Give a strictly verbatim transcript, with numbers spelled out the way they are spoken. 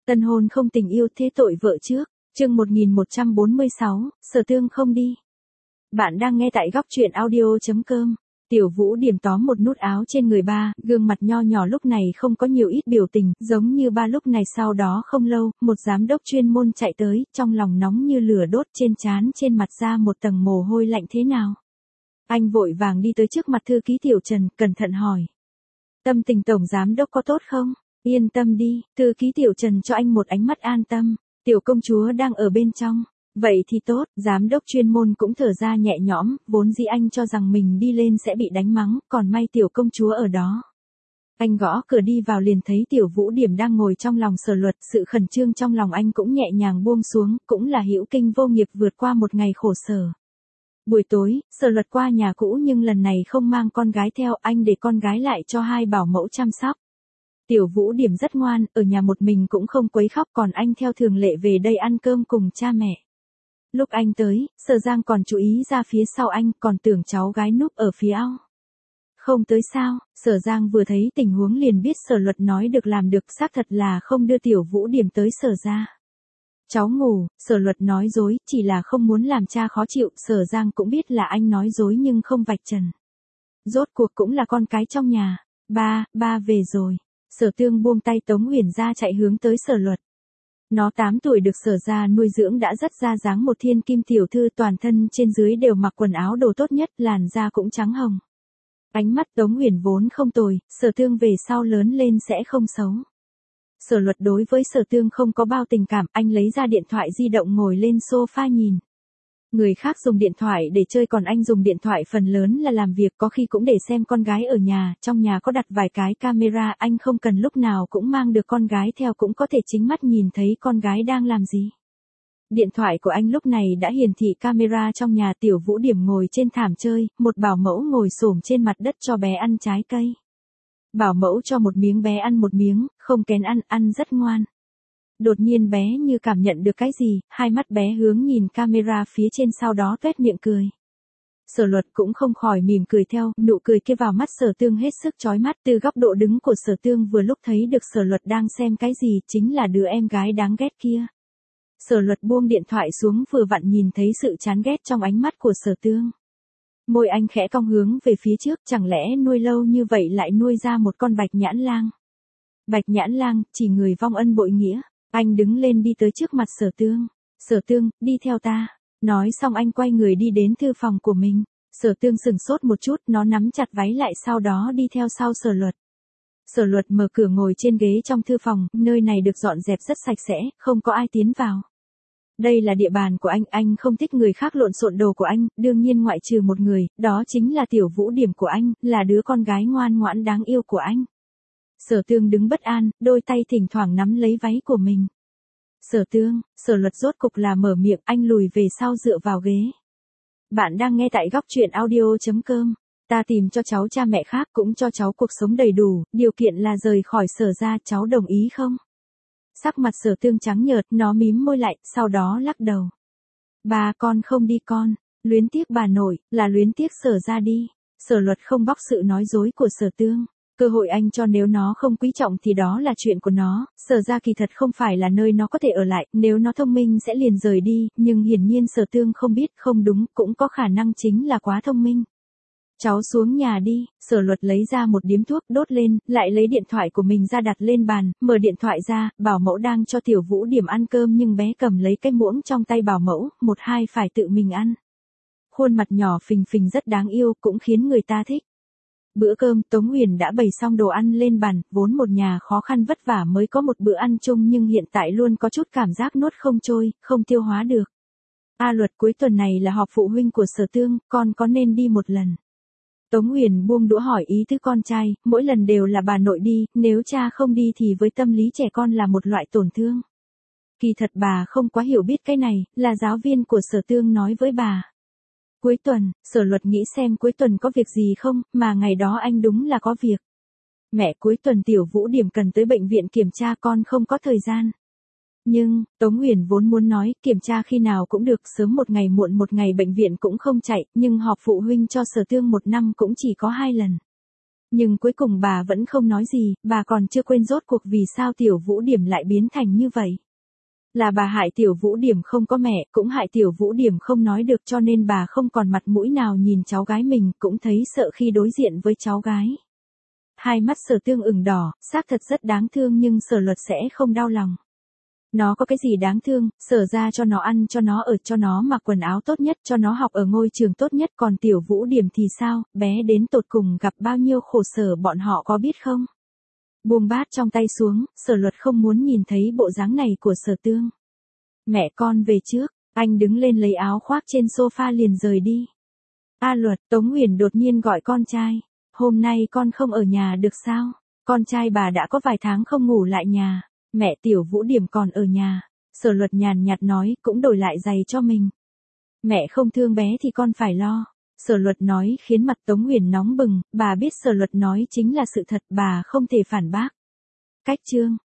Tân hôn không tình yêu thế tội vợ trước. Chương một nghìn một trăm bốn mươi sáu, Sở Tương không đi. Bạn đang nghe tại góc truyện audio chấm com. Tiểu Vũ điểm tóm một nút áo trên người ba, gương mặt nho nhỏ lúc này không có nhiều ít biểu tình, giống như ba lúc này. Sau đó không lâu, một giám đốc chuyên môn chạy tới, trong lòng nóng như lửa đốt, trên trán trên mặt ra một tầng mồ hôi lạnh. Thế nào? Anh vội vàng đi tới trước mặt thư ký Tiểu Trần, cẩn thận hỏi. Tâm tình tổng giám đốc có tốt không? Yên tâm đi, thư ký Tiểu Trần cho anh một ánh mắt an tâm. Tiểu công chúa đang ở bên trong. Vậy thì tốt, giám đốc chuyên môn cũng thở ra nhẹ nhõm, vốn dĩ anh cho rằng mình đi lên sẽ bị đánh mắng, còn may tiểu công chúa ở đó. Anh gõ cửa đi vào liền thấy Tiểu Vũ Điểm đang ngồi trong lòng Sở Luật, sự khẩn trương trong lòng anh cũng nhẹ nhàng buông xuống, cũng là hữu kinh vô nghiệp vượt qua một ngày khổ sở. Buổi tối, Sở Luật qua nhà cũ nhưng lần này không mang con gái theo, anh để con gái lại cho hai bảo mẫu chăm sóc. Tiểu Vũ Điểm rất ngoan, ở nhà một mình cũng không quấy khóc, còn anh theo thường lệ về đây ăn cơm cùng cha mẹ. Lúc anh tới, Sở Giang còn chú ý ra phía sau anh, còn tưởng cháu gái núp ở phía ao. Không tới sao? Sở Giang vừa thấy tình huống liền biết Sở Luật nói được làm được, xác thật là không đưa Tiểu Vũ Điểm tới Sở gia. Cháu ngủ, Sở Luật nói dối, chỉ là không muốn làm cha khó chịu. Sở Giang cũng biết là anh nói dối nhưng không vạch trần. Rốt cuộc cũng là con cái trong nhà. Ba, ba về rồi. Sở Tương buông tay Tống Uyển ra chạy hướng tới Sở Luật. Nó tám tuổi được Sở gia nuôi dưỡng đã rất ra dáng một thiên kim tiểu thư, toàn thân trên dưới đều mặc quần áo đồ tốt nhất, làn da cũng trắng hồng. Ánh mắt Tống Uyển vốn không tồi, Sở Tương về sau lớn lên sẽ không xấu. Sở Luật đối với Sở Tương không có bao tình cảm, anh lấy ra điện thoại di động ngồi lên sofa nhìn. Người khác dùng điện thoại để chơi còn anh dùng điện thoại phần lớn là làm việc, có khi cũng để xem con gái ở nhà, trong nhà có đặt vài cái camera, anh không cần lúc nào cũng mang được con gái theo, cũng có thể chính mắt nhìn thấy con gái đang làm gì. Điện thoại của anh lúc này đã hiển thị camera trong nhà. Tiểu Vũ Điểm ngồi trên thảm chơi, một bảo mẫu ngồi xổm trên mặt đất cho bé ăn trái cây. Bảo mẫu cho một miếng bé ăn một miếng, không kén ăn, ăn rất ngoan. Đột nhiên bé như cảm nhận được cái gì, hai mắt bé hướng nhìn camera phía trên, sau đó tuét miệng cười. Sở Luật cũng không khỏi mỉm cười theo, nụ cười kia vào mắt Sở Tương hết sức chói mắt. Từ góc độ đứng của Sở Tương vừa lúc thấy được Sở Luật đang xem cái gì, chính là đứa em gái đáng ghét kia. Sở Luật buông điện thoại xuống, vừa vặn nhìn thấy sự chán ghét trong ánh mắt của Sở Tương. Môi anh khẽ cong hướng về phía trước, chẳng lẽ nuôi lâu như vậy lại nuôi ra một con bạch nhãn lang. Bạch nhãn lang, chỉ người vong ân bội nghĩa. Anh đứng lên đi tới trước mặt Sở Tương. Sở Tương, đi theo ta. Nói xong anh quay người đi đến thư phòng của mình. Sở Tương sừng sốt một chút, nó nắm chặt váy lại, sau đó đi theo sau Sở Luật. Sở Luật mở cửa ngồi trên ghế trong thư phòng, nơi này được dọn dẹp rất sạch sẽ, không có ai tiến vào. Đây là địa bàn của anh, anh không thích người khác lộn xộn đồ của anh, đương nhiên ngoại trừ một người, đó chính là Tiểu Vũ Điểm của anh, là đứa con gái ngoan ngoãn đáng yêu của anh. Sở Tương đứng bất an, đôi tay thỉnh thoảng nắm lấy váy của mình. Sở Tương, Sở Luật rốt cục là mở miệng, anh lùi về sau dựa vào ghế. Bạn đang nghe tại góc truyện audio chấm com. Ta tìm cho cháu cha mẹ khác, cũng cho cháu cuộc sống đầy đủ, điều kiện là rời khỏi Sở gia, cháu đồng ý không? Sắc mặt Sở Tương trắng nhợt, nó mím môi lại, sau đó lắc đầu. Bà, con không đi con, luyến tiếc bà nội, là luyến tiếc Sở gia đi. Sở Luật không bóc sự nói dối của Sở Tương. Cơ hội anh cho, nếu nó không quý trọng thì đó là chuyện của nó. Sở gia kỳ thật không phải là nơi nó có thể ở lại, nếu nó thông minh sẽ liền rời đi, nhưng hiển nhiên Sở Tương không biết, không đúng, cũng có khả năng chính là quá thông minh. Cháu xuống nhà đi. Sở Luật lấy ra một điếu thuốc đốt lên, lại lấy điện thoại của mình ra đặt lên bàn, mở điện thoại ra, bảo mẫu đang cho Tiểu Vũ Điểm ăn cơm nhưng bé cầm lấy cái muỗng trong tay bảo mẫu, một hai phải tự mình ăn. Khuôn mặt nhỏ phình phình rất đáng yêu, cũng khiến người ta thích. Bữa cơm, Tống Uyển đã bày xong đồ ăn lên bàn, vốn một nhà khó khăn vất vả mới có một bữa ăn chung nhưng hiện tại luôn có chút cảm giác nuốt không trôi, không tiêu hóa được. A Luật, cuối tuần này là họp phụ huynh của Sở Tương, con có nên đi một lần? Tống Uyển buông đũa hỏi ý tứ con trai, mỗi lần đều là bà nội đi, nếu cha không đi thì với tâm lý trẻ con là một loại tổn thương. Kỳ thật bà không quá hiểu biết cái này, là giáo viên của Sở Tương nói với bà. Cuối tuần, Sở Luật nghĩ xem cuối tuần có việc gì không, mà ngày đó anh đúng là có việc. Mẹ, cuối tuần Tiểu Vũ Điểm cần tới bệnh viện kiểm tra, con không có thời gian. Nhưng, Tống Uyển vốn muốn nói, kiểm tra khi nào cũng được, sớm một ngày muộn một ngày bệnh viện cũng không chạy, nhưng họp phụ huynh cho Sở Tương một năm cũng chỉ có hai lần. Nhưng cuối cùng bà vẫn không nói gì, bà còn chưa quên rốt cuộc vì sao Tiểu Vũ Điểm lại biến thành như vậy. Là bà hại Tiểu Vũ Điểm không có mẹ, cũng hại Tiểu Vũ Điểm không nói được, cho nên bà không còn mặt mũi nào nhìn cháu gái mình, cũng thấy sợ khi đối diện với cháu gái. Hai mắt Sở Tương ửng đỏ, xác thật rất đáng thương, nhưng Sở Luật sẽ không đau lòng. Nó có cái gì đáng thương, Sở ra cho nó ăn, cho nó ở, cho nó mặc quần áo tốt nhất, cho nó học ở ngôi trường tốt nhất, còn Tiểu Vũ Điểm thì sao, bé đến tột cùng gặp bao nhiêu khổ sở bọn họ có biết không? Buông bát trong tay xuống, Sở Luật không muốn nhìn thấy bộ dáng này của Sở Tương. Mẹ con về trước, anh đứng lên lấy áo khoác trên sofa liền rời đi. A Luật, Tống Uyển đột nhiên gọi con trai. Hôm nay con không ở nhà được sao? Con trai bà đã có vài tháng không ngủ lại nhà. Mẹ Tiểu Vũ Điểm còn ở nhà. Sở Luật nhàn nhạt nói, cũng đổi lại giày cho mình. Mẹ không thương bé thì con phải lo. Sở Luật nói khiến mặt Tống Uyển nóng bừng, bà biết Sở Luật nói chính là sự thật, bà không thể phản bác. Cách chương